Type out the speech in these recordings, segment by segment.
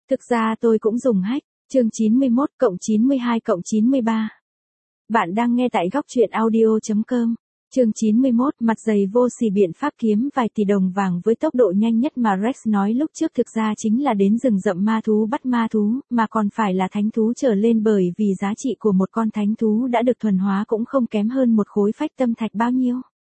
Thực ra tôi cũng dùng hack, chương 91 cộng 92 cộng 93. Bạn đang nghe tại góc truyện audio.com. Chương 91, mặt dày vô sỉ biện pháp kiếm vài tỷ đồng vàng với tốc độ nhanh nhất mà Rex nói lúc trước thực ra chính là đến rừng rậm ma thú bắt ma thú, mà còn phải là thánh thú trở lên, bởi vì giá trị của một con thánh thú đã được thuần hóa cũng không kém hơn một khối phách tâm thạch bao nhiêu.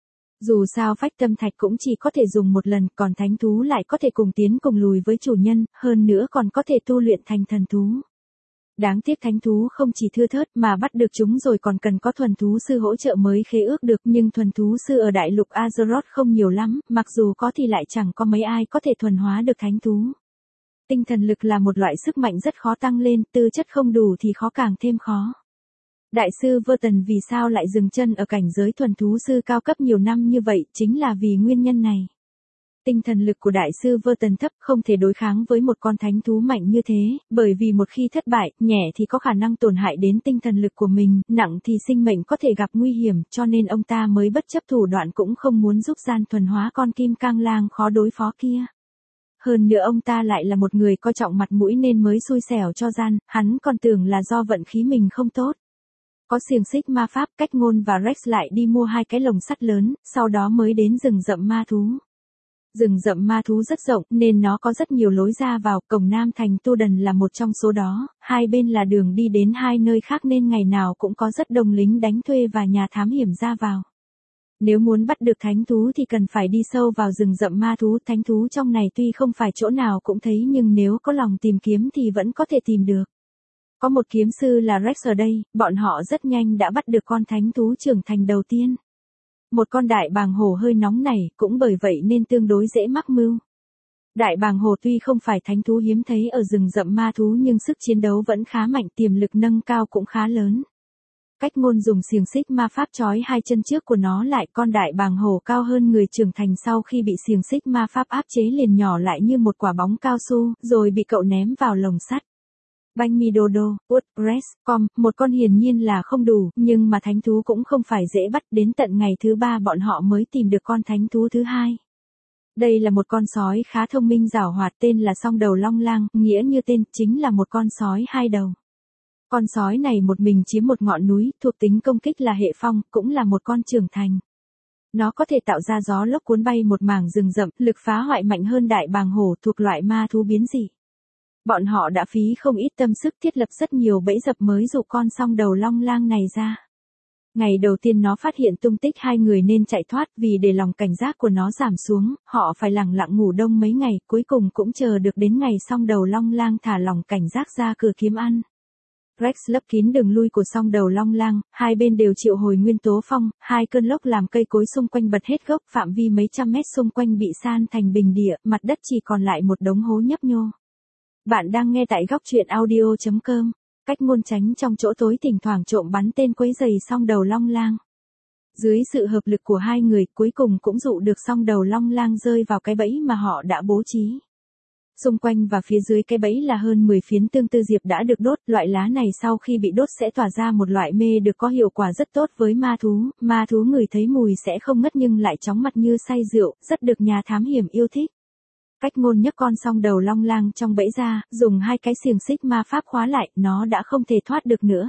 Dù sao phách tâm thạch cũng chỉ có thể dùng một lần, còn thánh thú lại có thể cùng tiến cùng lùi với chủ nhân, hơn nữa còn có thể tu luyện thành thần thú. Đáng tiếc thánh thú không chỉ thưa thớt mà bắt được chúng rồi còn cần có thuần thú sư hỗ trợ mới khế ước được, nhưng thuần thú sư ở đại lục Azeroth không nhiều lắm, mặc dù có thì lại chẳng có mấy ai có thể thuần hóa được thánh thú. Tinh thần lực là một loại sức mạnh rất khó tăng lên, tư chất không đủ thì khó càng thêm khó. Đại sư Verton vì sao lại dừng chân ở cảnh giới thuần thú sư cao cấp nhiều năm như vậy, chính là vì nguyên nhân này. Tinh thần lực của đại sư Verton thấp, không thể đối kháng với một con thánh thú mạnh như thế, bởi vì một khi thất bại, nhẹ thì có khả năng tổn hại đến tinh thần lực của mình, nặng thì sinh mệnh có thể gặp nguy hiểm, cho nên ông ta mới bất chấp thủ đoạn cũng không muốn giúp gian thuần hóa con kim cang lang khó đối phó kia. Hơn nữa ông ta lại là một người coi trọng mặt mũi nên mới xui xẻo cho gian, hắn còn tưởng là do vận khí mình không tốt. Có xiềng xích ma pháp, Cách Ngôn và Rex lại đi mua 2 cái lồng sắt lớn, sau đó mới đến rừng rậm ma thú. Rừng rậm ma thú rất rộng nên nó có rất nhiều lối ra vào, cổng Nam thành Tu Đần là một trong số đó, hai bên là đường đi đến 2 nơi khác nên ngày nào cũng có rất đông lính đánh thuê và nhà thám hiểm ra vào. Nếu muốn bắt được thánh thú thì cần phải đi sâu vào rừng rậm ma thú, thánh thú trong này tuy không phải chỗ nào cũng thấy nhưng nếu có lòng tìm kiếm thì vẫn có thể tìm được. Có một kiếm sư là Rex ở đây, bọn họ rất nhanh đã bắt được con thánh thú trưởng thành đầu tiên. Một con đại bàng hổ hơi nóng này, cũng bởi vậy nên tương đối dễ mắc mưu. Đại bàng hổ tuy không phải thánh thú hiếm thấy ở rừng rậm ma thú nhưng sức chiến đấu vẫn khá mạnh, tiềm lực nâng cao cũng khá lớn. Cách Ngôn dùng xiềng xích ma pháp trói 2 chân trước của nó lại, con đại bàng hổ cao hơn người trưởng thành sau khi bị xiềng xích ma pháp áp chế liền nhỏ lại như một quả bóng cao su, rồi bị cậu ném vào lồng sắt. Banh mi đô đô, út, res, com, một con hiển nhiên là không đủ, nhưng mà thánh thú cũng không phải dễ bắt, đến tận ngày thứ 3 bọn họ mới tìm được con thánh thú thứ 2. Đây là một con sói khá thông minh giảo hoạt, tên là Song Đầu Long Lang, nghĩa như tên, chính là một con sói 2 đầu. Con sói này một mình chiếm một ngọn núi, thuộc tính công kích là hệ phong, cũng là một con trưởng thành. Nó có thể tạo ra gió lốc cuốn bay một mảng rừng rậm, lực phá hoại mạnh hơn đại bàng hổ, thuộc loại ma thú biến dị. Bọn họ đã phí không ít tâm sức thiết lập rất nhiều bẫy dập mới dụ con Song Đầu Long Lang này ra. Ngày đầu tiên nó phát hiện tung tích 2 người nên chạy thoát, vì để lòng cảnh giác của nó giảm xuống, họ phải lẳng lặng ngủ đông mấy ngày, cuối cùng cũng chờ được đến ngày Song Đầu Long Lang thả lòng cảnh giác ra cửa kiếm ăn. Rex lấp kín đường lui của Song Đầu Long Lang, hai bên đều triệu hồi nguyên tố phong, 2 cơn lốc làm cây cối xung quanh bật hết gốc, phạm vi mấy trăm mét xung quanh bị san thành bình địa, mặt đất chỉ còn lại một đống hố nhấp nhô. Bạn đang nghe tại góc truyện audio.com. Cách Ngôn tránh trong chỗ tối thỉnh thoảng trộm bắn tên quấy rầy Song Đầu Long Lang. Dưới sự hợp lực của 2 người, cuối cùng cũng dụ được Song Đầu Long Lang rơi vào cái bẫy mà họ đã bố trí. Xung quanh và phía dưới cái bẫy là hơn 10 phiến tương tư diệp đã được đốt, loại lá này sau khi bị đốt sẽ tỏa ra một loại mê được có hiệu quả rất tốt với ma thú ngửi thấy mùi sẽ không ngất nhưng lại chóng mặt như say rượu, rất được nhà thám hiểm yêu thích. Cách Ngôn nhấc con Song Đầu Long Lang trong bẫy ra, dùng 2 cái xiềng xích ma pháp khóa lại, nó đã không thể thoát được nữa.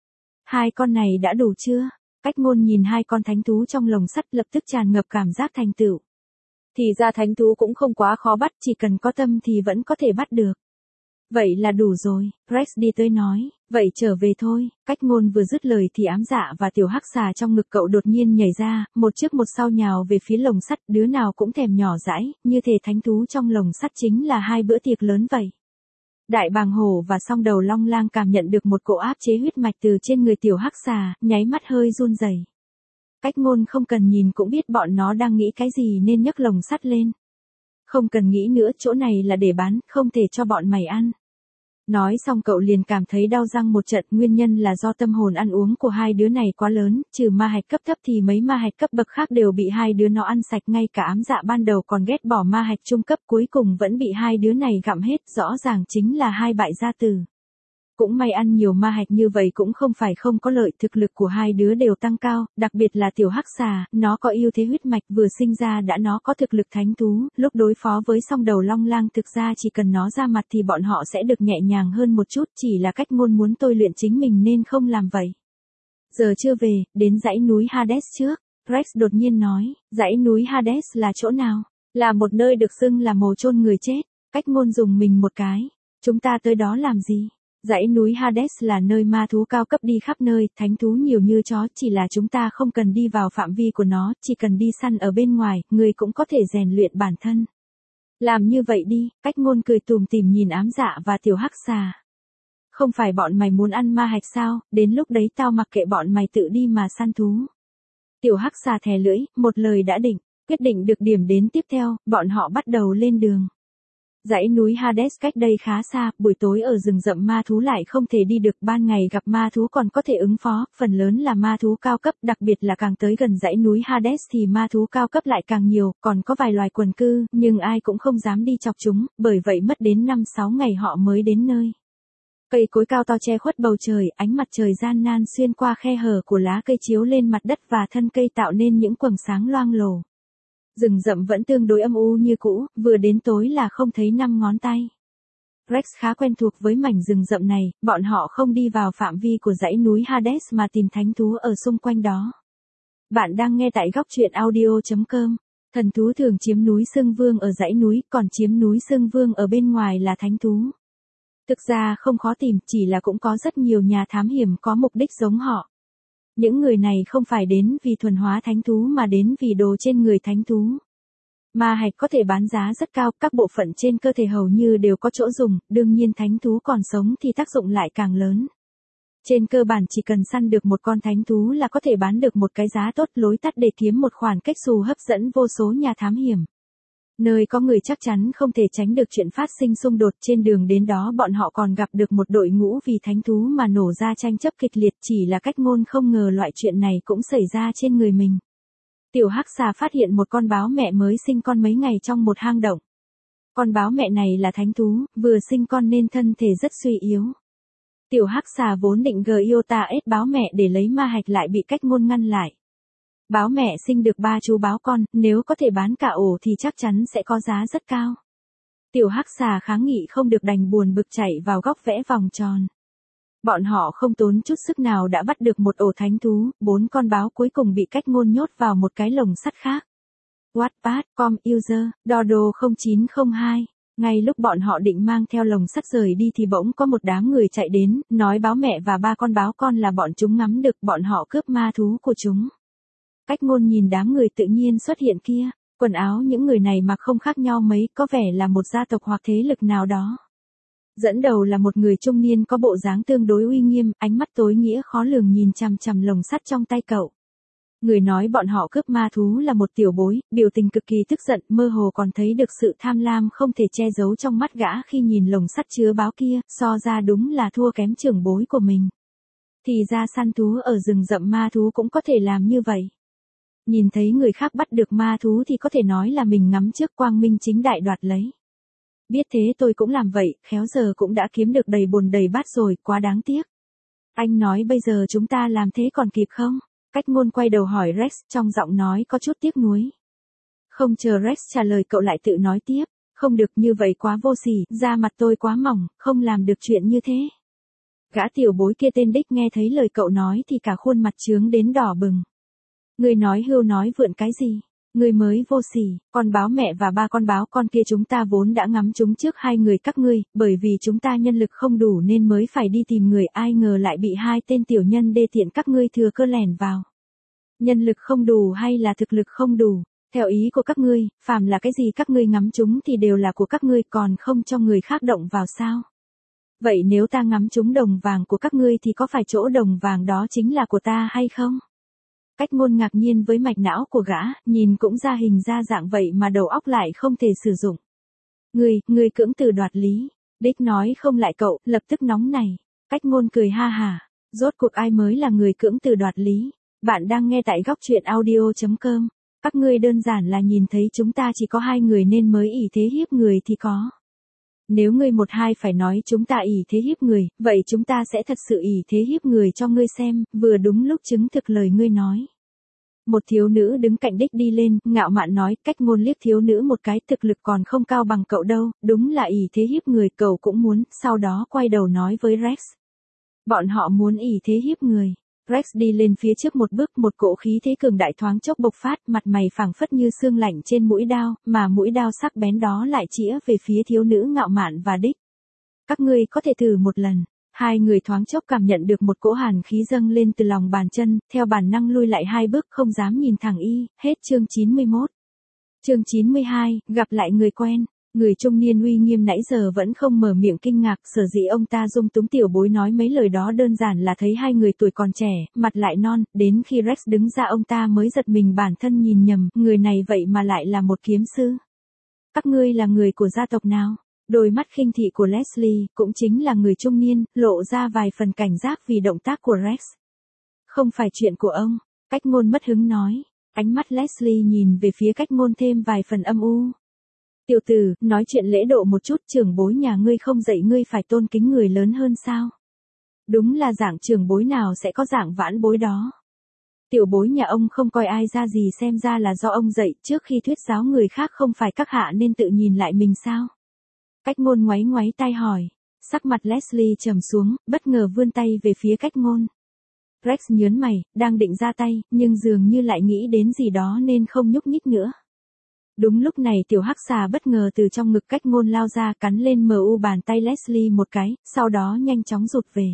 2 con này đã đủ chưa? Cách Ngôn nhìn 2 con thánh thú trong lồng sắt lập tức tràn ngập cảm giác thành tựu. Thì ra thánh thú cũng không quá khó bắt, chỉ cần có tâm thì vẫn có thể bắt được. Vậy là đủ rồi, Rex đi tới nói, vậy trở về thôi. Cách Ngôn vừa dứt lời thì ám dạ và tiểu hắc xà trong ngực cậu đột nhiên nhảy ra, một trước một sau nhào về phía lồng sắt, đứa nào cũng thèm nhỏ dãi, như thể thánh thú trong lồng sắt chính là 2 bữa tiệc lớn vậy. Đại bàng hổ và Song Đầu Long Lang cảm nhận được một cỗ áp chế huyết mạch từ trên người tiểu hắc xà, nháy mắt hơi run rẩy. Cách Ngôn không cần nhìn cũng biết bọn nó đang nghĩ cái gì nên nhấc lồng sắt lên. Không cần nghĩ nữa, chỗ này là để bán, không thể cho bọn mày ăn. Nói xong cậu liền cảm thấy đau răng một trận, nguyên nhân là do tâm hồn ăn uống của 2 đứa này quá lớn, trừ ma hạch cấp thấp thì mấy ma hạch cấp bậc khác đều bị 2 đứa nó ăn sạch, ngay cả ám dạ ban đầu còn ghét bỏ ma hạch trung cấp cuối cùng vẫn bị 2 đứa này gặm hết, rõ ràng chính là 2 bại gia tử. cũng may ăn nhiều ma hạch như vậy cũng không phải không có lợi, thực lực của hai đứa đều tăng cao, đặc biệt là tiểu hắc xà, nó có ưu thế huyết mạch vừa sinh ra đã nó có thực lực thánh thú, lúc đối phó với song đầu long lang thực ra chỉ cần nó ra mặt thì bọn họ sẽ được nhẹ nhàng hơn một chút, chỉ là cách ngôn muốn tôi luyện chính mình nên không làm vậy. Giờ chưa về, đến dãy núi Hades trước, Rex đột nhiên nói, dãy núi Hades là chỗ nào? Là một nơi được xưng là mồ chôn người chết, cách ngôn dùng mình một cái. Chúng ta tới đó làm gì? Dãy núi Hades là nơi ma thú cao cấp đi khắp nơi, thánh thú nhiều như chó, chỉ là chúng ta không cần đi vào phạm vi của nó, chỉ cần đi săn ở bên ngoài, người cũng có thể rèn luyện bản thân. Làm như vậy đi, cách ngôn cười tùm tìm nhìn ám dạ và tiểu hắc xà. Không phải bọn mày muốn ăn ma hạch sao, đến lúc đấy tao mặc kệ bọn mày tự đi mà săn thú. Tiểu hắc xà thè lưỡi, một lời đã định, quyết định được điểm đến tiếp theo, bọn họ bắt đầu lên đường. Dãy núi Hades cách đây khá xa, buổi tối ở rừng rậm ma thú lại không thể đi được, ban ngày gặp ma thú còn có thể ứng phó, phần lớn là ma thú cao cấp, đặc biệt là càng tới gần dãy núi Hades thì ma thú cao cấp lại càng nhiều, còn có vài loài quần cư, nhưng ai cũng không dám đi chọc chúng, bởi vậy mất đến 5-6 ngày họ mới đến nơi. Cây cối cao to che khuất bầu trời, ánh mặt trời gian nan xuyên qua khe hở của lá cây chiếu lên mặt đất và thân cây tạo nên những quầng sáng loang lổ. Rừng rậm vẫn tương đối âm u như cũ, vừa đến tối là không thấy 5 ngón tay. Rex khá quen thuộc với mảnh rừng rậm này, bọn họ không đi vào phạm vi của dãy núi Hades mà tìm thánh thú ở xung quanh đó. Bạn đang nghe tại góc truyện audio.com. Thần thú thường chiếm núi Sương Vương ở dãy núi, còn chiếm núi Sương Vương ở bên ngoài là thánh thú. Thực ra không khó tìm, chỉ là cũng có rất nhiều nhà thám hiểm có mục đích giống họ. Những người này không phải đến vì thuần hóa thánh thú mà đến vì đồ trên người thánh thú. Ma hạch có thể bán giá rất cao, các bộ phận trên cơ thể hầu như đều có chỗ dùng, đương nhiên thánh thú còn sống thì tác dụng lại càng lớn. Trên cơ bản chỉ cần săn được một con thánh thú là có thể bán được một cái giá tốt, lối tắt để kiếm một khoản cách xù hấp dẫn vô số nhà thám hiểm. Nơi có người chắc chắn không thể tránh được chuyện phát sinh xung đột, trên đường đến đó bọn họ còn gặp được một đội ngũ vì thánh thú mà nổ ra tranh chấp kịch liệt, chỉ là cách ngôn không ngờ loại chuyện này cũng xảy ra trên người mình. Tiểu hắc xà phát hiện một con báo mẹ mới sinh con mấy ngày trong một hang động. Con báo mẹ này là thánh thú, vừa sinh con nên thân thể rất suy yếu. Tiểu hắc xà vốn định ép báo mẹ để lấy ma hạch lại bị cách ngôn ngăn lại. Báo mẹ sinh được 3 chú báo con, nếu có thể bán cả ổ thì chắc chắn sẽ có giá rất cao. Tiểu hắc xà kháng nghị không được đành buồn bực chạy vào góc vẽ vòng tròn. Bọn họ không tốn chút sức nào đã bắt được một ổ thánh thú, 4 con báo cuối cùng bị cách ngôn nhốt vào một cái lồng sắt khác. Wattpad.com user, Dodo 0902. Ngay lúc bọn họ định mang theo lồng sắt rời đi thì bỗng có một đám người chạy đến, nói báo mẹ và 3 con báo con là bọn chúng ngắm được, bọn họ cướp ma thú của chúng. Cách ngôn nhìn đám người tự nhiên xuất hiện kia, quần áo những người này mặc không khác nhau mấy, có vẻ là một gia tộc hoặc thế lực nào đó. Dẫn đầu là một người trung niên có bộ dáng tương đối uy nghiêm, ánh mắt tối nghĩa khó lường nhìn chằm chằm lồng sắt trong tay cậu. Người nói bọn họ cướp ma thú là một tiểu bối, biểu tình cực kỳ tức giận, mơ hồ còn thấy được sự tham lam không thể che giấu trong mắt gã khi nhìn lồng sắt chứa báo kia, so ra đúng là thua kém trưởng bối của mình. Thì ra săn thú ở rừng rậm ma thú cũng có thể làm như vậy. Nhìn thấy người khác bắt được ma thú thì có thể nói là mình ngắm trước, quang minh chính đại đoạt lấy. Biết thế tôi cũng làm vậy, khéo giờ cũng đã kiếm được đầy bồn đầy bát rồi, quá đáng tiếc. Anh nói bây giờ chúng ta làm thế còn kịp không? Cách ngôn quay đầu hỏi Rex, trong giọng nói có chút tiếc nuối. Không chờ Rex trả lời cậu lại tự nói tiếp, không được, như vậy quá vô sỉ, da mặt tôi quá mỏng, không làm được chuyện như thế. Gã tiểu bối kia tên Đích nghe thấy lời cậu nói thì cả khuôn mặt trướng đến đỏ bừng. Người nói hưu nói vượn cái gì? Người mới vô sỉ, con báo mẹ và 3 con báo con kia chúng ta vốn đã ngắm chúng trước 2 người các ngươi, bởi vì chúng ta nhân lực không đủ nên mới phải đi tìm người, ai ngờ lại bị 2 tên tiểu nhân đê tiện các ngươi thừa cơ lẻn vào. Nhân lực không đủ hay là thực lực không đủ? Theo ý của các ngươi, phàm là cái gì các ngươi ngắm chúng thì đều là của các ngươi, còn không cho người khác động vào sao? Vậy nếu ta ngắm chúng đồng vàng của các ngươi thì có phải chỗ đồng vàng đó chính là của ta hay không? Cách ngôn ngạc nhiên với mạch não của gã, nhìn cũng ra hình ra dạng vậy mà đầu óc lại không thể sử dụng. Ngươi cưỡng từ đoạt lý. Đích nói không lại cậu, lập tức nóng này. Cách ngôn cười ha hả. Rốt cuộc ai mới là người cưỡng từ đoạt lý? Bạn đang nghe tại góc truyện audio.com. Các ngươi đơn giản là nhìn thấy chúng ta chỉ có 2 người nên mới ỷ thế hiếp người thì có. Nếu ngươi một hai phải nói chúng ta ỷ thế hiếp người, vậy chúng ta sẽ thật sự ỷ thế hiếp người cho ngươi xem, vừa đúng lúc chứng thực lời ngươi nói. Một thiếu nữ đứng cạnh đích đi lên, ngạo mạn nói, cách ngôn liếc thiếu nữ một cái, thực lực còn không cao bằng cậu đâu, đúng là ỷ thế hiếp người, cậu cũng muốn, sau đó quay đầu nói với Rex. Bọn họ muốn ỷ thế hiếp người. Rex đi lên phía trước một bước, một cỗ khí thế cường đại thoáng chốc bộc phát, mặt mày phảng phất như xương lạnh trên mũi đao, mà mũi đao sắc bén đó lại chĩa về phía thiếu nữ ngạo mạn và đích. Các ngươi có thể thử một lần. Hai người thoáng chốc cảm nhận được một cỗ hàn khí dâng lên từ lòng bàn chân, theo bản năng lui lại hai bước không dám nhìn thẳng y, hết chương 91. Chương 92, gặp lại người quen. Người trung niên uy nghiêm nãy giờ vẫn không mở miệng kinh ngạc, sở dĩ ông ta dung túng tiểu bối nói mấy lời đó đơn giản là thấy hai người tuổi còn trẻ, mặt lại non, đến khi Rex đứng ra ông ta mới giật mình bản thân nhìn nhầm, người này vậy mà lại là một kiếm sư. Các ngươi là người của gia tộc nào? Đôi mắt khinh thị của Leslie, cũng chính là người trung niên, lộ ra vài phần cảnh giác vì động tác của Rex. Không phải chuyện của ông, cách ngôn mất hứng nói, ánh mắt Leslie nhìn về phía cách ngôn thêm vài phần âm u. Tiểu tử, nói chuyện lễ độ một chút, trưởng bối nhà ngươi không dạy ngươi phải tôn kính người lớn hơn sao? Đúng là dạng trưởng bối nào sẽ có dạng vãn bối đó. Tiểu bối nhà ông không coi ai ra gì, xem ra là do ông dạy, trước khi thuyết giáo người khác không phải các hạ nên tự nhìn lại mình sao? Cách ngôn ngoáy ngoáy tai hỏi, sắc mặt Leslie trầm xuống, bất ngờ vươn tay về phía cách ngôn. Rex nhớn mày, đang định ra tay, nhưng dường như lại nghĩ đến gì đó nên không nhúc nhích nữa. Đúng lúc này tiểu hắc xà bất ngờ từ trong ngực cách ngôn lao ra, cắn lên mu bàn tay Leslie một cái, sau đó nhanh chóng rụt về.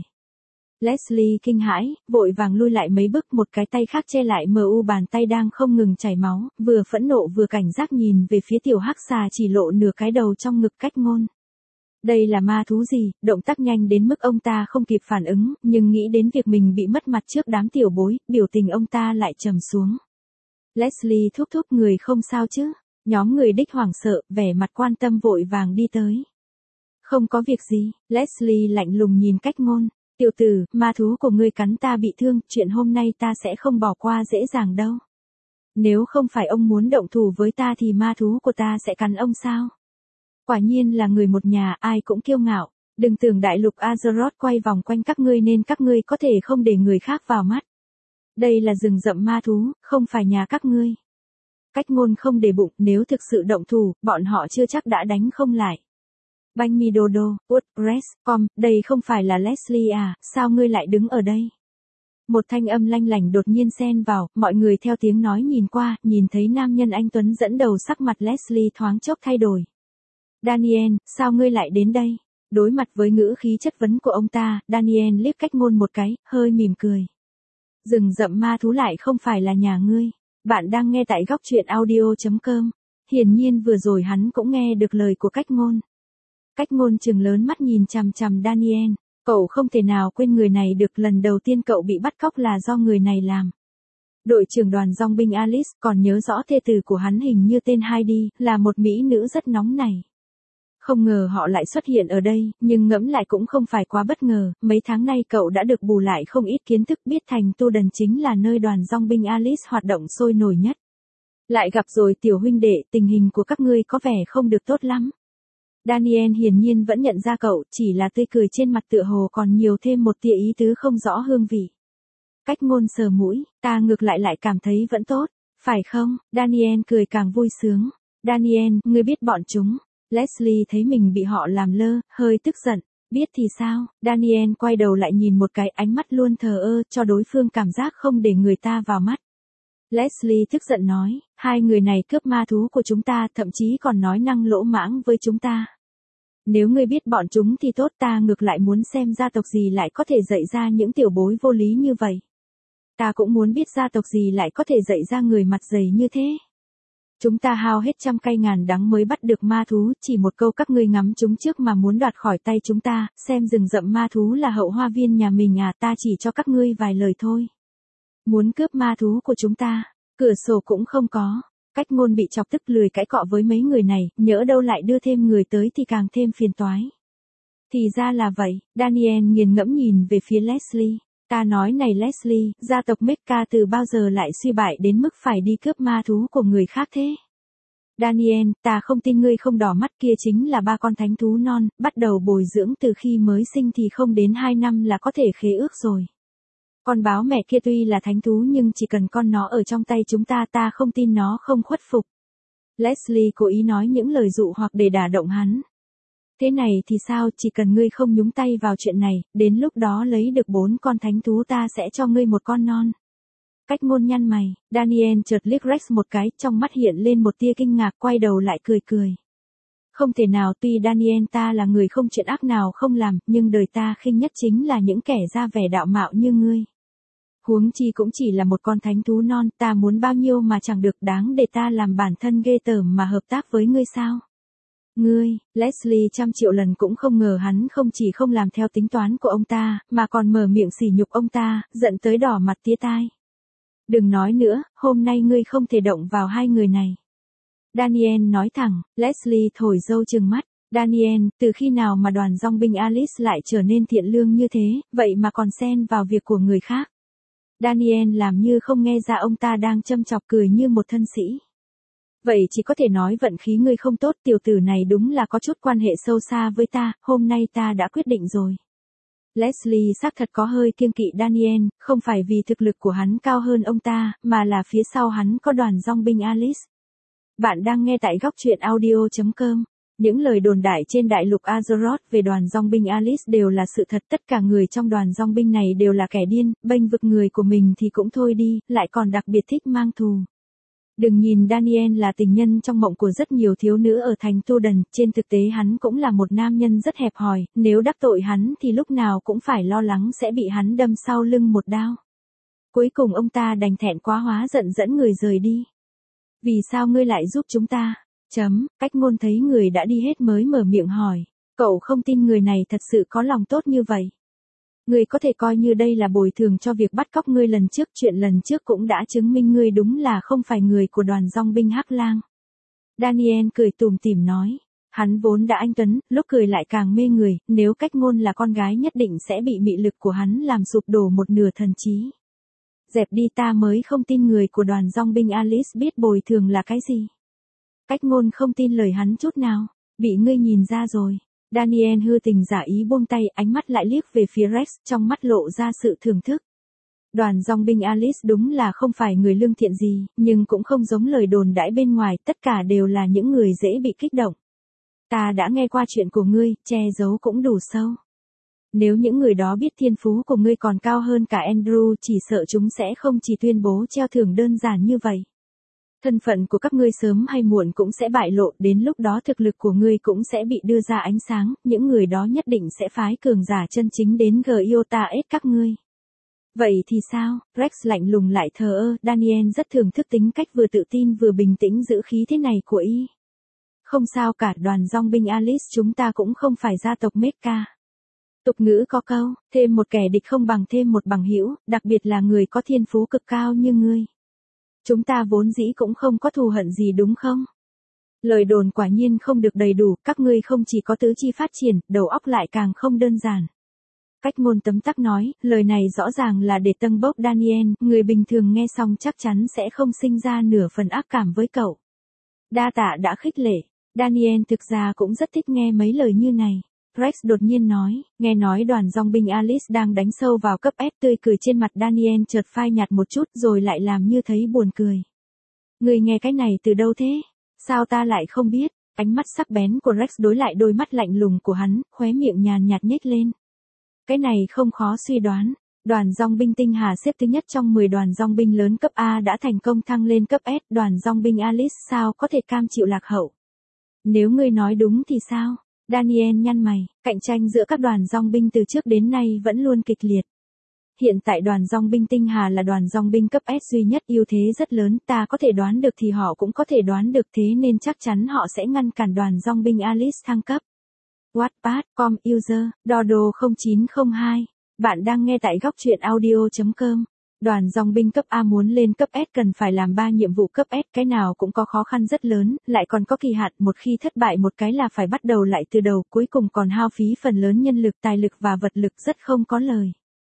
Leslie kinh hãi, vội vàng lui lại mấy bước, một cái tay khác che lại mu bàn tay đang không ngừng chảy máu, vừa phẫn nộ vừa cảnh giác nhìn về phía tiểu hắc xà chỉ lộ nửa cái đầu trong ngực cách ngôn. Đây là ma thú gì, động tác nhanh đến mức ông ta không kịp phản ứng, nhưng nghĩ đến việc mình bị mất mặt trước đám tiểu bối, biểu tình ông ta lại trầm xuống. Leslie thúc thúc, người không sao chứ? Nhóm người đích hoảng sợ, vẻ mặt quan tâm vội vàng đi tới. Không có việc gì, Leslie lạnh lùng nhìn cách ngôn. Tiểu tử, ma thú của ngươi cắn ta bị thương, chuyện hôm nay ta sẽ không bỏ qua dễ dàng đâu. Nếu không phải ông muốn động thủ với ta thì ma thú của ta sẽ cắn ông sao? Quả nhiên là người một nhà, ai cũng kiêu ngạo. Đừng tưởng đại lục Azeroth quay vòng quanh các ngươi nên các ngươi có thể không để người khác vào mắt. Đây là rừng rậm ma thú, không phải nhà các ngươi. Cách ngôn không để bụng, nếu thực sự động thủ, bọn họ chưa chắc đã đánh không lại. Banh mi đô đô, út, Rex, đây không phải là Leslie à, sao ngươi lại đứng ở đây? Một thanh âm lanh lảnh đột nhiên xen vào, mọi người theo tiếng nói nhìn qua, nhìn thấy nam nhân anh Tuấn dẫn đầu, sắc mặt Leslie thoáng chốc thay đổi. Daniel, sao ngươi lại đến đây? Đối mặt với ngữ khí chất vấn của ông ta, Daniel liếc cách ngôn một cái, hơi mỉm cười. Rừng rậm ma thú lại không phải là nhà ngươi. Bạn đang nghe tại góc truyện audio.com. Hiển nhiên vừa rồi hắn cũng nghe được lời của cách ngôn. Cách ngôn trừng lớn mắt nhìn chằm chằm Daniel. Cậu không thể nào quên người này được, lần đầu tiên cậu bị bắt cóc là do người này làm. Đội trưởng đoàn dòng binh Alice, còn nhớ rõ thê tử của hắn hình như tên Heidi, là một mỹ nữ rất nóng này. Không ngờ họ lại xuất hiện ở đây, nhưng ngẫm lại cũng không phải quá bất ngờ, mấy tháng nay cậu đã được bù lại không ít kiến thức, biết thành Tu Đần chính là nơi đoàn dòng binh Alice hoạt động sôi nổi nhất. Lại gặp rồi tiểu huynh đệ, tình hình của các ngươi có vẻ không được tốt lắm. Daniel hiển nhiên vẫn nhận ra cậu, chỉ là tươi cười trên mặt tựa hồ còn nhiều thêm một tia ý tứ không rõ hương vị. Cách ngôn sờ mũi, ta ngược lại cảm thấy vẫn tốt, phải không? Daniel cười càng vui sướng. Daniel, ngươi biết bọn chúng. Leslie thấy mình bị họ làm lơ, hơi tức giận. Biết thì sao? Daniel quay đầu lại nhìn một cái, ánh mắt luôn thờ ơ, cho đối phương cảm giác không để người ta vào mắt. Leslie tức giận nói, hai người này cướp ma thú của chúng ta, thậm chí còn nói năng lỗ mãng với chúng ta. Nếu ngươi biết bọn chúng thì tốt, ta ngược lại muốn xem gia tộc gì lại có thể dạy ra những tiểu bối vô lý như vậy. Ta cũng muốn biết gia tộc gì lại có thể dạy ra người mặt dày như thế. Chúng ta hao hết trăm cay ngàn đắng mới bắt được ma thú, chỉ một câu các ngươi ngắm chúng trước mà muốn đoạt khỏi tay chúng ta, xem rừng rậm ma thú là hậu hoa viên nhà mình à, ta chỉ cho các ngươi vài lời thôi. Muốn cướp ma thú của chúng ta, cửa sổ cũng không có. Cách ngôn bị chọc tức lười cãi cọ với mấy người này, nhỡ đâu lại đưa thêm người tới thì càng thêm phiền toái. Thì ra là vậy, Daniel nghiền ngẫm nhìn về phía Leslie. Ta nói này Leslie, gia tộc Mecca từ bao giờ lại suy bại đến mức phải đi cướp ma thú của người khác thế? Daniel, ta không tin ngươi không đỏ mắt, kia chính là 3 con thánh thú non, bắt đầu bồi dưỡng từ khi mới sinh thì không đến 2 năm là có thể khế ước rồi. Con báo mẹ kia tuy là thánh thú nhưng chỉ cần con nó ở trong tay chúng ta, ta không tin nó không khuất phục. Leslie cố ý nói những lời dụ hoặc để đả động hắn. Thế này thì sao, chỉ cần ngươi không nhúng tay vào chuyện này, đến lúc đó lấy được 4 con thánh thú ta sẽ cho ngươi một con non. Cách ngôn nhăn mày, Daniel chợt liếc Rex một cái, trong mắt hiện lên một tia kinh ngạc, quay đầu lại cười cười. Không thể nào, tuy Daniel ta là người không chuyện ác nào không làm, nhưng đời ta khinh nhất chính là những kẻ ra vẻ đạo mạo như ngươi. Huống chi cũng chỉ là một con thánh thú non, ta muốn bao nhiêu mà chẳng được, đáng để ta làm bản thân ghê tởm mà hợp tác với ngươi sao? Ngươi, Leslie 100 triệu lần cũng không ngờ hắn không chỉ không làm theo tính toán của ông ta, mà còn mở miệng sỉ nhục ông ta, giận tới đỏ mặt tía tai. Đừng nói nữa, hôm nay ngươi không thể động vào hai người này. Daniel nói thẳng, Leslie thổi dâu trừng mắt. Daniel, từ khi nào mà đoàn dòng binh Alice lại trở nên thiện lương như thế, vậy mà còn xen vào việc của người khác? Daniel làm như không nghe ra ông ta đang châm chọc, cười như một thân sĩ. Vậy chỉ có thể nói vận khí ngươi không tốt, tiểu tử này đúng là có chút quan hệ sâu xa với ta, hôm nay ta đã quyết định rồi. Leslie xác thật có hơi kiêng kỵ Daniel, không phải vì thực lực của hắn cao hơn ông ta, mà là phía sau hắn có đoàn dòng binh Alice. Bạn đang nghe tại góc truyện audio.com. Những lời đồn đại trên đại lục Azeroth về đoàn dòng binh Alice đều là sự thật, tất cả người trong đoàn dòng binh này đều là kẻ điên, bênh vực người của mình thì cũng thôi đi, lại còn đặc biệt thích mang thù. Đừng nhìn Daniel là tình nhân trong mộng của rất nhiều thiếu nữ ở thành Tu Đần, trên thực tế hắn cũng là một nam nhân rất hẹp hòi, nếu đắc tội hắn thì lúc nào cũng phải lo lắng sẽ bị hắn đâm sau lưng một đao. Cuối cùng ông ta đành thẹn quá hóa giận dẫn người rời đi. Vì sao ngươi lại giúp chúng ta? Cách ngôn thấy người đã đi hết mới mở miệng hỏi. Cậu không tin người này thật sự có lòng tốt như vậy. Ngươi có thể coi như đây là bồi thường cho việc bắt cóc ngươi lần trước, chuyện lần trước cũng đã chứng minh ngươi đúng là không phải người của đoàn dòng binh Hắc Lang. Daniel cười tủm tỉm nói. Hắn vốn đã anh tuấn, lúc cười lại càng mê người, nếu cách ngôn là con gái nhất định sẽ bị mị lực của hắn làm sụp đổ một nửa thần trí. Dẹp đi, ta mới không tin người của đoàn dòng binh Alice biết bồi thường là cái gì. Cách ngôn không tin lời hắn chút nào, bị ngươi nhìn ra rồi. Daniel hư tình giả ý buông tay, ánh mắt lại liếc về phía Rex, trong mắt lộ ra sự thưởng thức. Đoàn dòng binh Alice đúng là không phải người lương thiện gì, nhưng cũng không giống lời đồn đãi bên ngoài, tất cả đều là những người dễ bị kích động. Ta đã nghe qua chuyện của ngươi, che giấu cũng đủ sâu. Nếu những người đó biết thiên phú của ngươi còn cao hơn cả Andrew, chỉ sợ chúng sẽ không chỉ tuyên bố treo thưởng đơn giản như vậy. Thân phận của các ngươi sớm hay muộn cũng sẽ bại lộ, đến lúc đó thực lực của ngươi cũng sẽ bị đưa ra ánh sáng, những người đó nhất định sẽ phái cường giả chân chính đến Giota ết các ngươi. Vậy thì sao? Rex lạnh lùng lại thờ ơ, Daniel rất thưởng thức tính cách vừa tự tin vừa bình tĩnh giữ khí thế này của y. Không sao cả, đoàn dòng binh Alice chúng ta cũng không phải gia tộc Mecca. Tục ngữ có câu, thêm một kẻ địch không bằng thêm một bằng hữu, đặc biệt là người có thiên phú cực cao như ngươi. Chúng ta vốn dĩ cũng không có thù hận gì đúng không? Lời đồn quả nhiên không được đầy đủ, các ngươi không chỉ có tứ chi phát triển, đầu óc lại càng không đơn giản. Cách ngôn tấm tắc nói, lời này rõ ràng là để tâng bốc Daniel, người bình thường nghe xong chắc chắn sẽ không sinh ra nửa phần ác cảm với cậu. Đa tạ đã khích lệ, Daniel thực ra cũng rất thích nghe mấy lời như này. Rex đột nhiên nói, nghe nói đoàn dòng binh Alice đang đánh sâu vào cấp S, tươi cười trên mặt Daniel chợt phai nhạt một chút rồi lại làm như thấy buồn cười. Người nghe cái này từ đâu thế? Sao ta lại không biết? Ánh mắt sắc bén của Rex đối lại đôi mắt lạnh lùng của hắn, khóe miệng nhàn nhạt nhếch lên. Cái này không khó suy đoán. Đoàn dòng binh Tinh Hà xếp thứ nhất trong 10 đoàn dòng binh lớn cấp A đã thành công thăng lên cấp S, đoàn dòng binh Alice sao có thể cam chịu lạc hậu? Nếu ngươi nói đúng thì sao? Daniel nhăn mày, cạnh tranh giữa các đoàn dòng binh từ trước đến nay vẫn luôn kịch liệt. Hiện tại đoàn dòng binh Tinh Hà là đoàn dòng binh cấp S duy nhất, ưu thế rất lớn, ta có thể đoán được thì họ cũng có thể đoán được, thế nên chắc chắn họ sẽ ngăn cản đoàn dòng binh Alice thăng cấp. Wattpad.com user, Dodo 0902. Bạn đang nghe tại góc truyện audio.com. Đoàn dòng binh cấp A muốn lên cấp S cần phải làm 3 nhiệm vụ cấp S, cái nào cũng có khó khăn rất lớn, lại còn có kỳ hạn, một khi thất bại một cái là phải bắt đầu lại từ đầu, cuối cùng còn hao phí phần lớn nhân lực, tài lực và vật lực, rất không có lời.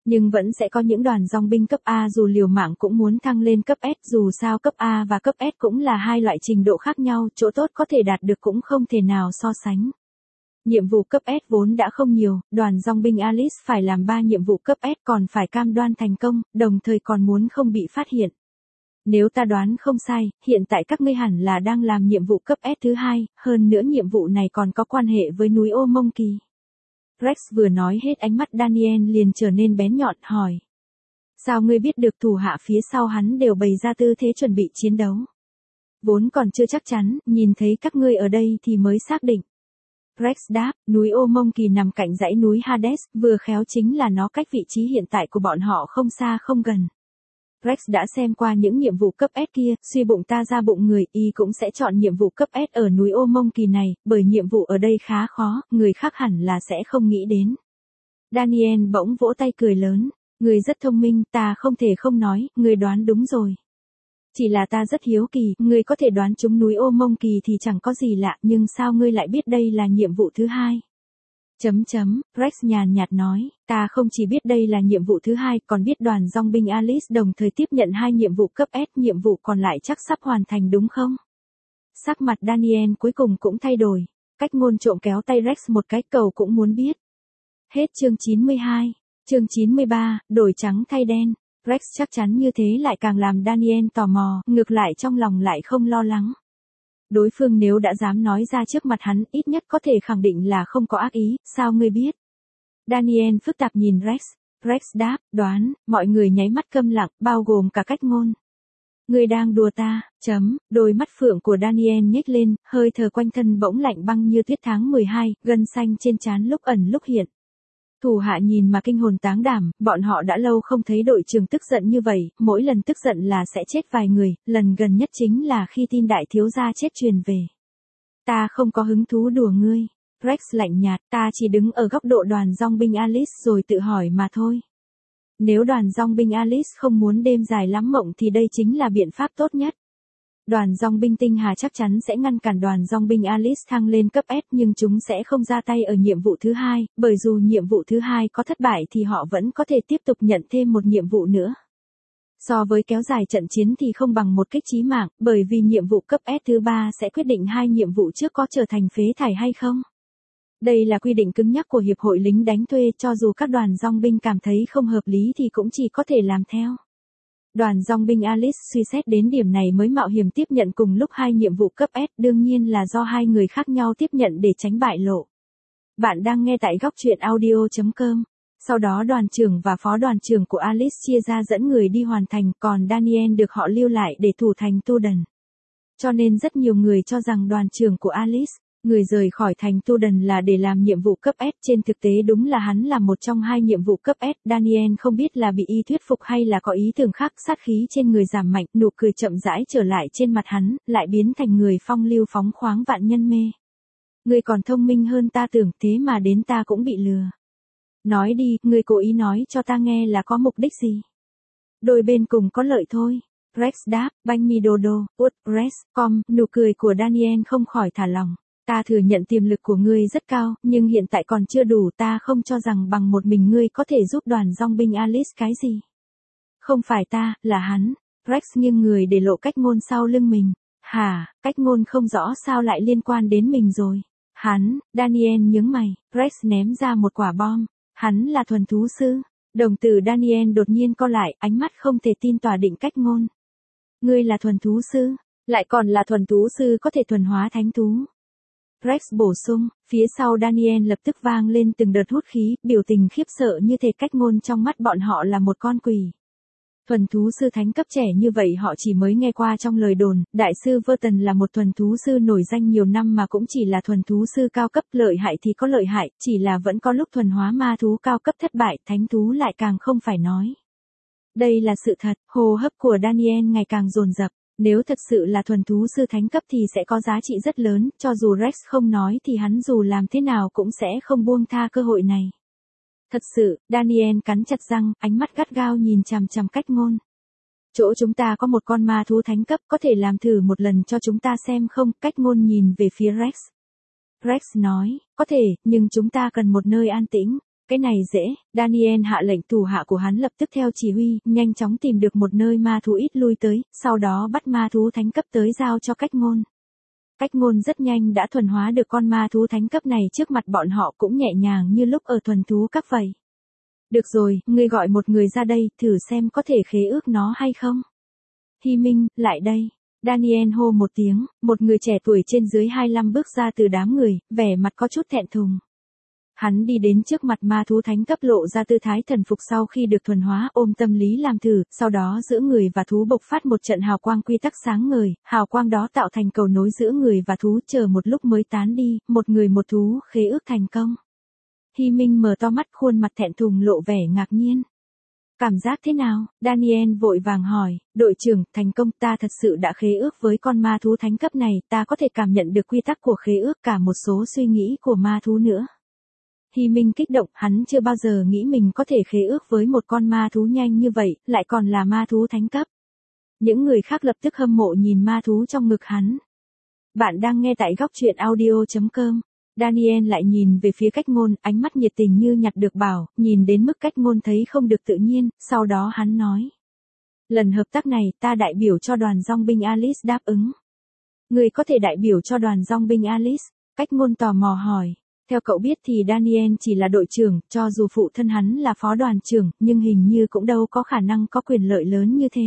Nhưng vẫn sẽ có những đoàn dòng binh cấp A dù liều mạng cũng muốn thăng lên cấp S, dù sao cấp A và cấp S cũng là hai loại trình độ khác nhau, chỗ tốt có thể đạt được cũng không thể nào so sánh. Nhiệm vụ cấp S vốn đã không nhiều, đoàn dòng binh Alice phải làm 3 nhiệm vụ cấp S còn phải cam đoan thành công, đồng thời còn muốn không bị phát hiện. Nếu ta đoán không sai, hiện tại các ngươi hẳn là đang làm nhiệm vụ cấp S thứ 2, hơn nữa nhiệm vụ này còn có quan hệ với núi ô Mông Kỳ. Rex vừa nói hết ánh mắt Daniel liền trở nên bén nhọn hỏi. Sao ngươi biết được thủ hạ phía sau hắn đều bày ra tư thế chuẩn bị chiến đấu? Vốn còn chưa chắc chắn, nhìn thấy các ngươi ở đây thì mới xác định. Rex đáp, núi ô Mông Kỳ nằm cạnh dãy núi Hades, vừa khéo chính là nó cách vị trí hiện tại của bọn họ không xa không gần. Rex đã xem qua những nhiệm vụ cấp S kia, suy bụng ta ra bụng người, y cũng sẽ chọn nhiệm vụ cấp S ở núi ô Mông Kỳ này, bởi nhiệm vụ ở đây khá khó, người khác hẳn là sẽ không nghĩ đến. Daniel bỗng vỗ tay cười lớn, người rất thông minh, ta không thể không nói, người đoán đúng rồi. Chỉ là ta rất hiếu kỳ, ngươi có thể đoán trúng núi ô Mông Kỳ thì chẳng có gì lạ, nhưng sao ngươi lại biết đây là nhiệm vụ thứ 2? Rex nhàn nhạt nói, ta không chỉ biết đây là nhiệm vụ thứ 2, còn biết đoàn dòng binh Alice đồng thời tiếp nhận 2 nhiệm vụ cấp S, nhiệm vụ còn lại chắc sắp hoàn thành đúng không? Sắc mặt Daniel cuối cùng cũng thay đổi, cách ngôn trộm kéo tay Rex một cái, cầu cũng muốn biết. Hết chương 92, chương 93, đổi trắng thay đen. Rex chắc chắn như thế lại càng làm Daniel tò mò, ngược lại trong lòng lại không lo lắng. Đối phương nếu đã dám nói ra trước mặt hắn, ít nhất có thể khẳng định là không có ác ý, sao ngươi biết? Daniel phức tạp nhìn Rex. Rex đáp, đoán, mọi người nháy mắt câm lặng, bao gồm cả cách ngôn. Ngươi đang đùa ta, đôi mắt phượng của Daniel nhếch lên, hơi thở quanh thân bỗng lạnh băng như tuyết tháng 12, gân xanh trên trán lúc ẩn lúc hiện. Thủ hạ nhìn mà kinh hồn táng đảm, bọn họ đã lâu không thấy đội trưởng tức giận như vậy, mỗi lần tức giận là sẽ chết vài người, lần gần nhất chính là khi tin đại thiếu gia chết truyền về. Ta không có hứng thú đùa ngươi. Rex lạnh nhạt, ta chỉ đứng ở góc độ đoàn dòng binh Alice rồi tự hỏi mà thôi. Nếu đoàn dòng binh Alice không muốn đêm dài lắm mộng thì đây chính là biện pháp tốt nhất. Đoàn dòng binh Tinh Hà chắc chắn sẽ ngăn cản đoàn dòng binh Alice thăng lên cấp S nhưng chúng sẽ không ra tay ở nhiệm vụ thứ 2, bởi dù nhiệm vụ thứ 2 có thất bại thì họ vẫn có thể tiếp tục nhận thêm một nhiệm vụ nữa. So với kéo dài trận chiến thì không bằng một kích chí mạng, bởi vì nhiệm vụ cấp S thứ 3 sẽ quyết định 2 nhiệm vụ trước có trở thành phế thải hay không. Đây là quy định cứng nhắc của Hiệp hội lính đánh thuê, cho dù các đoàn dòng binh cảm thấy không hợp lý thì cũng chỉ có thể làm theo. Đoàn dòng binh Alice suy xét đến điểm này mới mạo hiểm tiếp nhận cùng lúc 2 nhiệm vụ cấp S, đương nhiên là do 2 người khác nhau tiếp nhận để tránh bại lộ. Bạn đang nghe tại góc truyện audio.com. Sau đó đoàn trưởng và phó đoàn trưởng của Alice chia ra dẫn người đi hoàn thành, còn Daniel được họ lưu lại để thủ thành Tu Đần. Cho nên rất nhiều người cho rằng đoàn trưởng của Alice, người rời khỏi thành Tu Đần là để làm nhiệm vụ cấp S, trên thực tế đúng là hắn là một trong 2 nhiệm vụ cấp S, Daniel không biết là bị y thuyết phục hay là có ý tưởng khác, sát khí trên người giảm mạnh, nụ cười chậm rãi trở lại trên mặt hắn, lại biến thành người phong lưu phóng khoáng vạn nhân mê. Ngươi còn thông minh hơn ta tưởng, thế mà đến ta cũng bị lừa. Nói đi, ngươi cố ý nói cho ta nghe là có mục đích gì? Đôi bên cùng có lợi thôi. Rex đáp, banh mi đồ đồ, nụ cười của Daniel không khỏi thả lòng. Ta thừa nhận tiềm lực của ngươi rất cao, nhưng hiện tại còn chưa đủ, ta không cho rằng bằng một mình ngươi có thể giúp đoàn dòng binh Alice cái gì. Không phải ta, là hắn. Rex nghiêng người để lộ cách ngôn sau lưng mình. Hả, cách ngôn không rõ sao lại liên quan đến mình rồi. Hắn, Daniel nhướng mày, Rex ném ra một quả bom. Hắn là thuần thú sư. Đồng tử Daniel đột nhiên co lại, ánh mắt không thể tin tỏa định cách ngôn. Ngươi là thuần thú sư, lại còn là thuần thú sư có thể thuần hóa thánh thú. Rex bổ sung, phía sau Daniel lập tức vang lên từng đợt hút khí, biểu tình khiếp sợ như thể cách ngôn trong mắt bọn họ là một con quỷ. Thuần thú sư thánh cấp trẻ như vậy họ chỉ mới nghe qua trong lời đồn, đại sư Verton là một thuần thú sư nổi danh nhiều năm mà cũng chỉ là thuần thú sư cao cấp, lợi hại thì có lợi hại, chỉ là vẫn có lúc thuần hóa ma thú cao cấp thất bại, thánh thú lại càng không phải nói. Đây là sự thật, hô hấp của Daniel ngày càng dồn dập. Nếu thật sự là thuần thú sư thánh cấp thì sẽ có giá trị rất lớn, cho dù Rex không nói thì hắn dù làm thế nào cũng sẽ không buông tha cơ hội này. Thật sự, Daniel cắn chặt răng, ánh mắt gắt gao nhìn chằm chằm cách ngôn. Chỗ chúng ta có một con ma thú thánh cấp, có thể làm thử một lần cho chúng ta xem không? Cách ngôn nhìn về phía Rex. Rex nói, có thể, nhưng chúng ta cần một nơi an tĩnh. Cái này dễ, Daniel hạ lệnh thủ hạ của hắn lập tức theo chỉ huy, nhanh chóng tìm được một nơi ma thú ít lui tới, sau đó bắt ma thú thánh cấp tới giao cho Cách Ngôn. Cách Ngôn rất nhanh đã thuần hóa được con ma thú thánh cấp này trước mặt bọn họ cũng nhẹ nhàng như lúc ở thuần thú các vậy. Được rồi, ngươi gọi một người ra đây, thử xem có thể khế ước nó hay không. Hy Minh, lại đây. Daniel hô một tiếng, một người trẻ tuổi trên dưới 25 bước ra từ đám người, vẻ mặt có chút thẹn thùng. Hắn đi đến trước mặt ma thú thánh cấp lộ ra tư thái thần phục sau khi được thuần hóa, ôm tâm lý làm thử, sau đó giữa người và thú bộc phát một trận hào quang quy tắc sáng ngời, hào quang đó tạo thành cầu nối giữa người và thú, chờ một lúc mới tán đi, một người một thú, khế ước thành công. Hy Minh mở to mắt, khuôn mặt thẹn thùng lộ vẻ ngạc nhiên. Cảm giác thế nào? Daniel vội vàng hỏi, đội trưởng, thành công, ta thật sự đã khế ước với con ma thú thánh cấp này, ta có thể cảm nhận được quy tắc của khế ước cả một số suy nghĩ của ma thú nữa. Hy Minh kích động, hắn chưa bao giờ nghĩ mình có thể khế ước với một con ma thú nhanh như vậy, lại còn là ma thú thánh cấp. Những người khác lập tức hâm mộ nhìn ma thú trong ngực hắn. Bạn đang nghe tại góc truyện audio.com. Daniel lại nhìn về phía Cách Ngôn, ánh mắt nhiệt tình như nhặt được bảo, nhìn đến mức Cách Ngôn thấy không được tự nhiên, sau đó hắn nói. Lần hợp tác này ta đại biểu cho đoàn dòng binh Alice đáp ứng. Người có thể đại biểu cho đoàn dòng binh Alice? Cách Ngôn tò mò hỏi. Theo cậu biết thì Daniel chỉ là đội trưởng, cho dù phụ thân hắn là phó đoàn trưởng, nhưng hình như cũng đâu có khả năng có quyền lợi lớn như thế.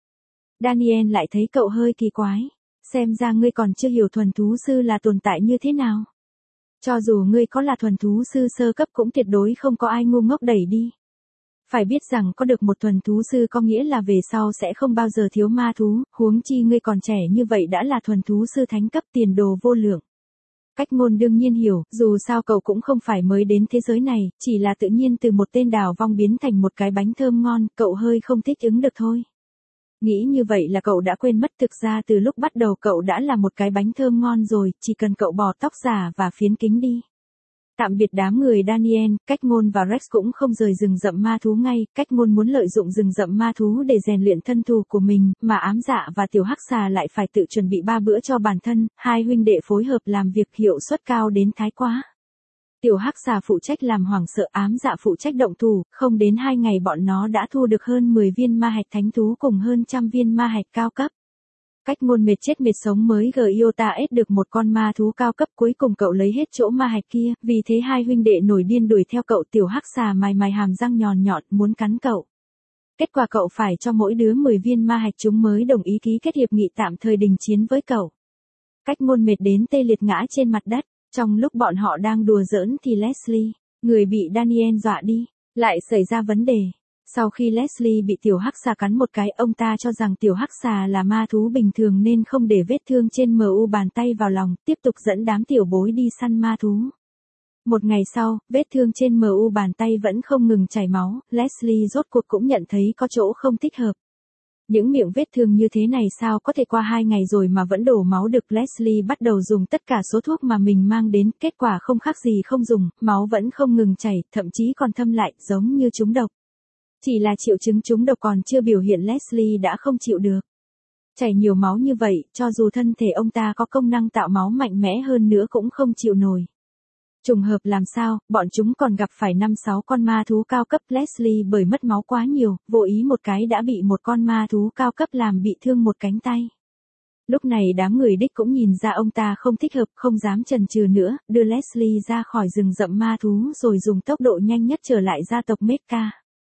Daniel lại thấy cậu hơi kỳ quái. Xem ra ngươi còn chưa hiểu thuần thú sư là tồn tại như thế nào. Cho dù ngươi có là thuần thú sư sơ cấp cũng tuyệt đối không có ai ngu ngốc đẩy đi. Phải biết rằng có được một thuần thú sư có nghĩa là về sau sẽ không bao giờ thiếu ma thú, huống chi ngươi còn trẻ như vậy đã là thuần thú sư thánh cấp, tiền đồ vô lượng. Cách Ngôn đương nhiên hiểu, dù sao cậu cũng không phải mới đến thế giới này, chỉ là tự nhiên từ một tên đào vong biến thành một cái bánh thơm ngon, cậu hơi không thích ứng được thôi. Nghĩ như vậy là cậu đã quên mất, thực ra từ lúc bắt đầu cậu đã là một cái bánh thơm ngon rồi, chỉ cần cậu bỏ tóc giả và phiến kính đi. Tạm biệt đám người Daniel, Cách Ngôn và Rex cũng không rời rừng rậm ma thú ngay, Cách Ngôn muốn lợi dụng rừng rậm ma thú để rèn luyện thân thù của mình, mà Ám Dạ và Tiểu Hắc Xà lại phải tự chuẩn bị 3 bữa cho bản thân, hai huynh đệ phối hợp làm việc hiệu suất cao đến thái quá. Tiểu Hắc Xà phụ trách làm hoảng sợ, Ám Dạ phụ trách động thủ, không đến 2 ngày bọn nó đã thu được hơn 10 viên ma hạch thánh thú cùng hơn 100 viên ma hạch cao cấp. Cách Ngôn mệt chết mệt sống mới Giota ết được một con ma thú cao cấp, cuối cùng cậu lấy hết chỗ ma hạch kia, vì thế hai huynh đệ nổi điên đuổi theo cậu. Tiểu Hắc Xà mài mài hàm răng nhọn nhọn muốn cắn cậu. Kết quả cậu phải cho mỗi đứa 10 viên ma hạch chúng mới đồng ý ký kết hiệp nghị tạm thời đình chiến với cậu. Cách Ngôn mệt đến tê liệt ngã trên mặt đất, trong lúc bọn họ đang đùa giỡn thì Leslie, người bị Daniel dọa đi, lại xảy ra vấn đề. Sau khi Leslie bị Tiểu Hắc Xà cắn một cái, ông ta cho rằng Tiểu Hắc Xà là ma thú bình thường nên không để vết thương trên mu bàn tay vào lòng, tiếp tục dẫn đám tiểu bối đi săn ma thú. Một ngày sau, vết thương trên mu bàn tay vẫn không ngừng chảy máu, Leslie rốt cuộc cũng nhận thấy có chỗ không thích hợp. Những miệng vết thương như thế này sao có thể qua 2 ngày rồi mà vẫn đổ máu được. Leslie bắt đầu dùng tất cả số thuốc mà mình mang đến, kết quả không khác gì không dùng, máu vẫn không ngừng chảy, thậm chí còn thâm lại, giống như trúng độc. Chỉ là triệu chứng trúng độc còn chưa biểu hiện Leslie đã không chịu được. Chảy nhiều máu như vậy, cho dù thân thể ông ta có công năng tạo máu mạnh mẽ hơn nữa cũng không chịu nổi. Trùng hợp làm sao, bọn chúng còn gặp phải 5-6 con ma thú cao cấp. Leslie bởi mất máu quá nhiều, vô ý một cái đã bị một con ma thú cao cấp làm bị thương một cánh tay. Lúc này đám người đích cũng nhìn ra ông ta không thích hợp, không dám chần chừ nữa, đưa Leslie ra khỏi rừng rậm ma thú rồi dùng tốc độ nhanh nhất trở lại gia tộc Mecha.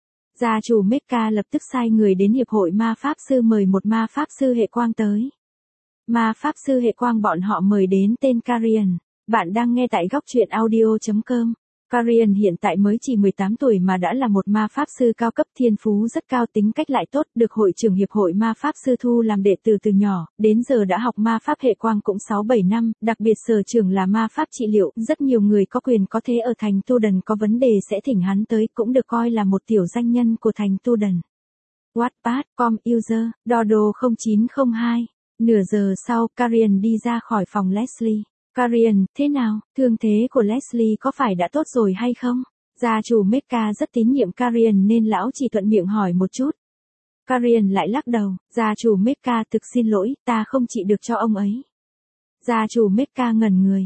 Gia chủ Mecha lập tức sai người đến hiệp hội ma pháp sư mời một ma pháp sư hệ quang tới. Ma pháp sư hệ quang bọn họ mời đến tên Carian. Bạn đang nghe tại góc truyện audio.com. Carian hiện tại mới chỉ 18 tuổi mà đã là một ma pháp sư cao cấp, thiên phú rất cao, tính cách lại tốt, được hội trưởng hiệp hội ma pháp sư thu làm đệ tử từ nhỏ, đến giờ đã học ma pháp hệ quang cũng 6-7 năm, đặc biệt sở trường là ma pháp trị liệu, rất nhiều người có quyền có thế ở thành Tu Đần có vấn đề sẽ thỉnh hắn tới, cũng được coi là một tiểu danh nhân của thành Tu Đần. Wattpad, com user, Dodo 0902. Nửa giờ sau, Carian đi ra khỏi phòng Leslie. Carian, thế nào, thương thế của Leslie có phải đã tốt rồi hay không? Gia chủ Mecha rất tín nhiệm Carian nên lão chỉ thuận miệng hỏi một chút. Carian lại lắc đầu, gia chủ Mecha thực xin lỗi, ta không trị được cho ông ấy. Gia chủ Mecha ngẩn người.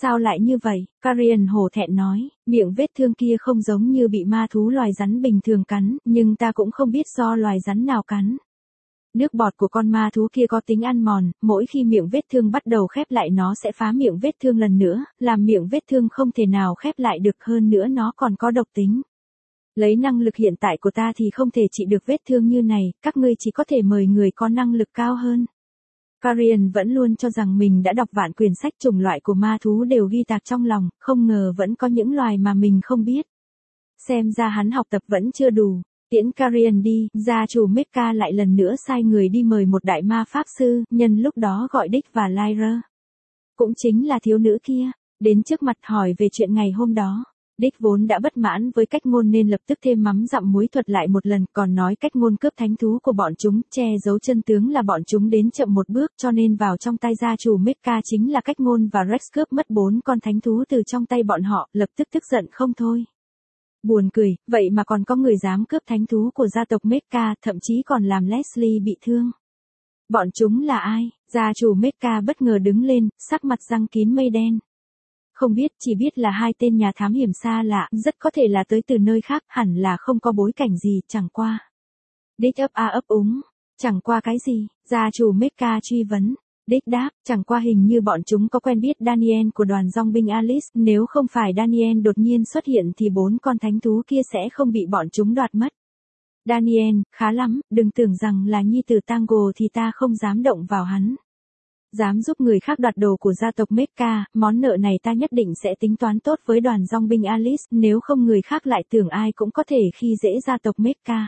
Sao lại như vậy? Karian hổ thẹn nói, miệng vết thương kia không giống như bị ma thú loài rắn bình thường cắn, nhưng ta cũng không biết do loài rắn nào cắn. Nước bọt của con ma thú kia có tính ăn mòn, mỗi khi miệng vết thương bắt đầu khép lại nó sẽ phá miệng vết thương lần nữa, làm miệng vết thương không thể nào khép lại được, hơn nữa nó còn có độc tính. Lấy năng lực hiện tại của ta thì không thể trị được vết thương như này, các ngươi chỉ có thể mời người có năng lực cao hơn. Karian vẫn luôn cho rằng mình đã đọc vạn quyển sách chủng loại của ma thú đều ghi tạc trong lòng, không ngờ vẫn có những loài mà mình không biết. Xem ra hắn học tập vẫn chưa đủ. Tiễn Karian đi, gia chủ Mecha lại lần nữa sai người đi mời một đại ma pháp sư, nhân lúc đó gọi Dick và Lyra. Cũng chính là thiếu nữ kia, đến trước mặt hỏi về chuyện ngày hôm đó. Dick vốn đã bất mãn với cách ngôn nên lập tức thêm mắm dặm muối thuật lại một lần, còn nói cách ngôn cướp thánh thú của bọn chúng, che giấu chân tướng là bọn chúng đến chậm một bước cho nên vào trong tay gia chủ Mecha chính là cách ngôn và Rex cướp mất 4 con thánh thú từ trong tay bọn họ, lập tức tức giận không thôi. Buồn cười, vậy mà còn có người dám cướp thánh thú của gia tộc Mecha, thậm chí còn làm Leslie bị thương. Bọn chúng là ai? Gia chủ Mecha bất ngờ đứng lên, sắc mặt răng kín mây đen. Không biết, chỉ biết là hai tên nhà thám hiểm xa lạ, rất có thể là tới từ nơi khác, hẳn là không có bối cảnh gì, chẳng qua. Dick ấp úng. Chẳng qua cái gì? Gia chủ Mecha truy vấn. Dick đáp, chẳng qua hình như bọn chúng có quen biết Daniel của đoàn dòng binh Alice, nếu không phải Daniel đột nhiên xuất hiện thì 4 con thánh thú kia sẽ không bị bọn chúng đoạt mất. Daniel, khá lắm, đừng tưởng rằng là nhi tử Tango thì ta không dám động vào hắn. Dám giúp người khác đoạt đồ của gia tộc Mecha, món nợ này ta nhất định sẽ tính toán tốt với đoàn dòng binh Alice, nếu không người khác lại tưởng ai cũng có thể khi dễ gia tộc Mecha.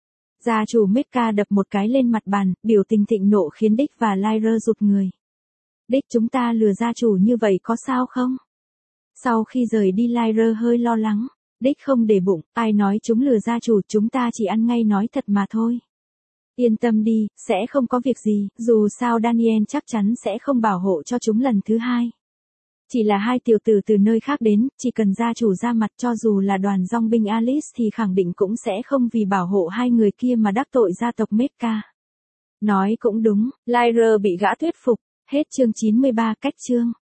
Gia chủ Mecha đập một cái lên mặt bàn, biểu tình thịnh nộ khiến Dick và Lyra rụt người. Dick, chúng ta lừa gia chủ như vậy có sao không? Sau khi rời đi Lyra hơi lo lắng. Dick không để bụng, ai nói chúng lừa gia chủ, chúng ta chỉ ăn ngay nói thật mà thôi. Yên tâm đi, sẽ không có việc gì, dù sao Daniel chắc chắn sẽ không bảo hộ cho chúng lần thứ hai. Chỉ là hai tiểu tử từ nơi khác đến, chỉ cần gia chủ ra mặt cho dù là đoàn dòng binh Alice thì khẳng định cũng sẽ không vì bảo hộ hai người kia mà đắc tội gia tộc Mecha. Nói cũng đúng, Lyra bị gã thuyết phục, hết chương 93 cách chương.